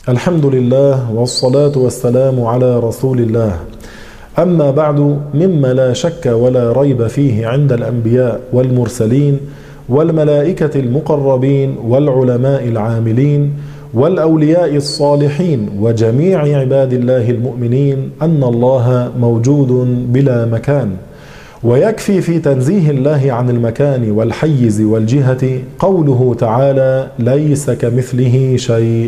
الحمد لله والصلاة والسلام على رسول الله. أما بعد، مما لا شك ولا ريب فيه عند الأنبياء والمرسلين والملائكة المقربين والعلماء العاملين والأولياء الصالحين وجميع عباد الله المؤمنين أن الله موجود بلا مكان. ويكفي في تنزيه الله عن المكان والحيز والجهة قوله تعالى: ليس كمثله شيء،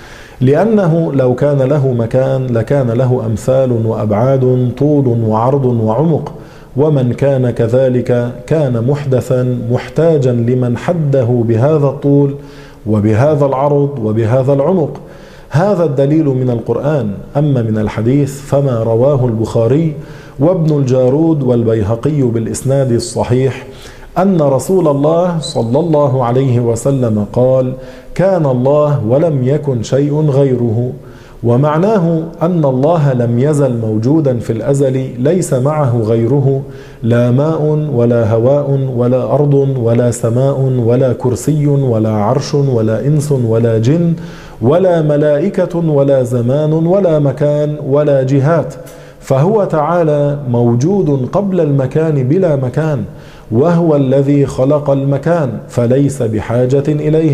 لأنه لو كان له مكان لكان له أمثال وأبعاد، طول وعرض وعمق، ومن كان كذلك كان محدثا محتاجا لمن حده بهذا الطول وبهذا العرض وبهذا العمق. هذا الدليل من القرآن. أما من الحديث فما رواه البخاري وابن الجارود والبيهقي بالإسناد الصحيح أن رسول الله صلى الله عليه وسلم قال: كان الله ولم يكن شيء غيره. ومعناه أن الله لم يزل موجودا في الأزل، ليس معه غيره، لا ماء ولا هواء ولا أرض ولا سماء ولا كرسي ولا عرش ولا إنس ولا جن ولا ملائكة ولا زمان ولا مكان ولا جهات، فهو تعالى موجود قبل المكان بلا مكان، وهو الذي خلق المكان فليس بحاجة إليه.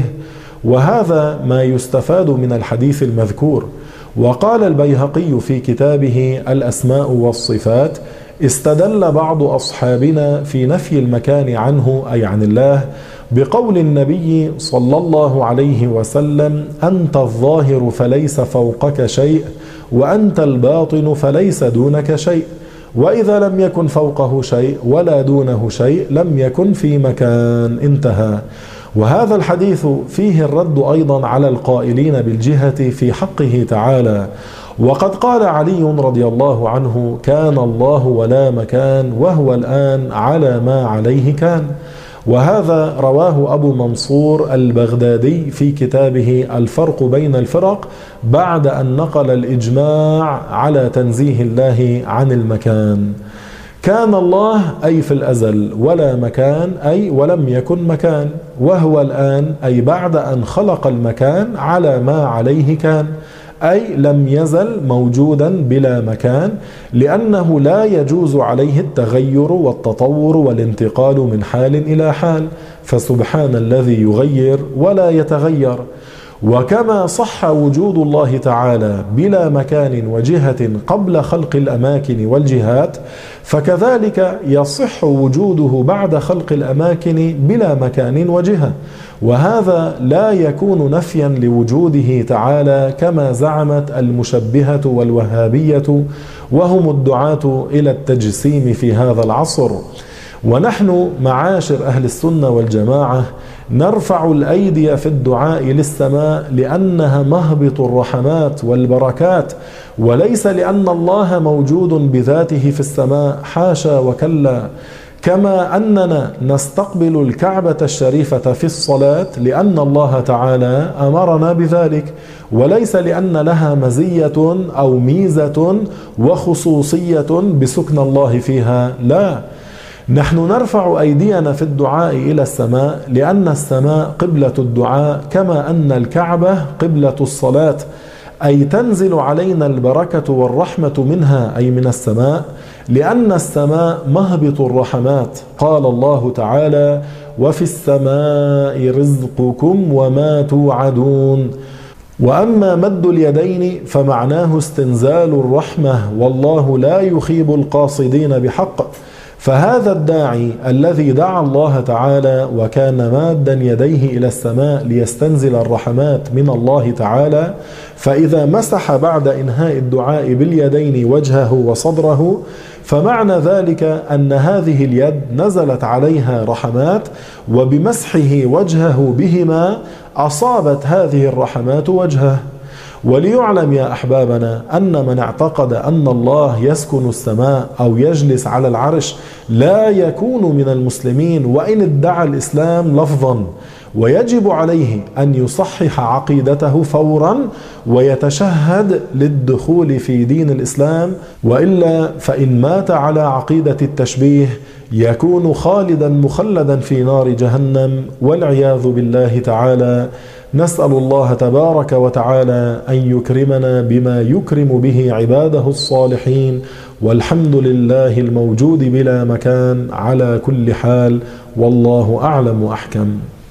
وهذا ما يستفاد من الحديث المذكور. وقال البيهقي في كتابه الأسماء والصفات: استدل بعض أصحابنا في نفي المكان عنه، أي عن الله، بقول النبي صلى الله عليه وسلم: أنت الظاهر فليس فوقك شيء، وأنت الباطن فليس دونك شيء، وإذا لم يكن فوقه شيء ولا دونه شيء لم يكن في مكان. انتهى. وهذا الحديث فيه الرد أيضا على القائلين بالجهة في حقه تعالى. وقد قال علي رضي الله عنه: كان الله ولا مكان، وهو الآن على ما عليه كان. وهذا رواه أبو منصور البغدادي في كتابه الفرق بين الفرق بعد أن نقل الإجماع على تنزيه الله عن المكان. كان الله أي في الأزل، ولا مكان أي ولم يكن مكان، وهو الآن أي بعد أن خلق المكان على ما عليه كان، أي لم يزل موجودا بلا مكان، لأنه لا يجوز عليه التغير والتطور والانتقال من حال إلى حال، فسبحان الذي يغير ولا يتغير. وكما صح وجود الله تعالى بلا مكان وجهة قبل خلق الأماكن والجهات، فكذلك يصح وجوده بعد خلق الأماكن بلا مكان وجهة، وهذا لا يكون نفيا لوجوده تعالى كما زعمت المشبهة والوهابية، وهم الدعاة إلى التجسيم في هذا العصر. ونحن معاشر أهل السنة والجماعة نرفع الأيدي في الدعاء للسماء لأنها مهبط الرحمات والبركات، وليس لأن الله موجود بذاته في السماء، حاشا وكلا. كما أننا نستقبل الكعبة الشريفة في الصلاة لأن الله تعالى أمرنا بذلك، وليس لأن لها مزية أو ميزة وخصوصية بسكن الله فيها، لا. نحن نرفع أيدينا في الدعاء إلى السماء لأن السماء قبلة الدعاء، كما أن الكعبة قبلة الصلاة، أي تنزل علينا البركة والرحمة منها، أي من السماء، لأن السماء مهبط الرحمات. قال الله تعالى: وفي السماء رزقكم وما توعدون. وأما مد اليدين فمعناه استنزال الرحمة، والله لا يخيب القاصدين بحق. فهذا الداعي الذي دعا الله تعالى وكان مادا يديه إلى السماء ليستنزل الرحمات من الله تعالى، فإذا مسح بعد إنهاء الدعاء باليدين وجهه وصدره، فمعنى ذلك أن هذه اليد نزلت عليها رحمات، وبمسحه وجهه بهما أصابت هذه الرحمات وجهه. وليعلم يا أحبابنا أن من اعتقد أن الله يسكن السماء أو يجلس على العرش لا يكون من المسلمين، وإن ادعى الإسلام لفظا، ويجب عليه أن يصحح عقيدته فورا ويتشهد للدخول في دين الإسلام، وإلا فإن مات على عقيدة التشبيه يكون خالدا مخلدا في نار جهنم والعياذ بالله تعالى. نسأل الله تبارك وتعالى أن يكرمنا بما يكرم به عباده الصالحين، والحمد لله الموجود بلا مكان على كل حال، والله أعلم وأحكم.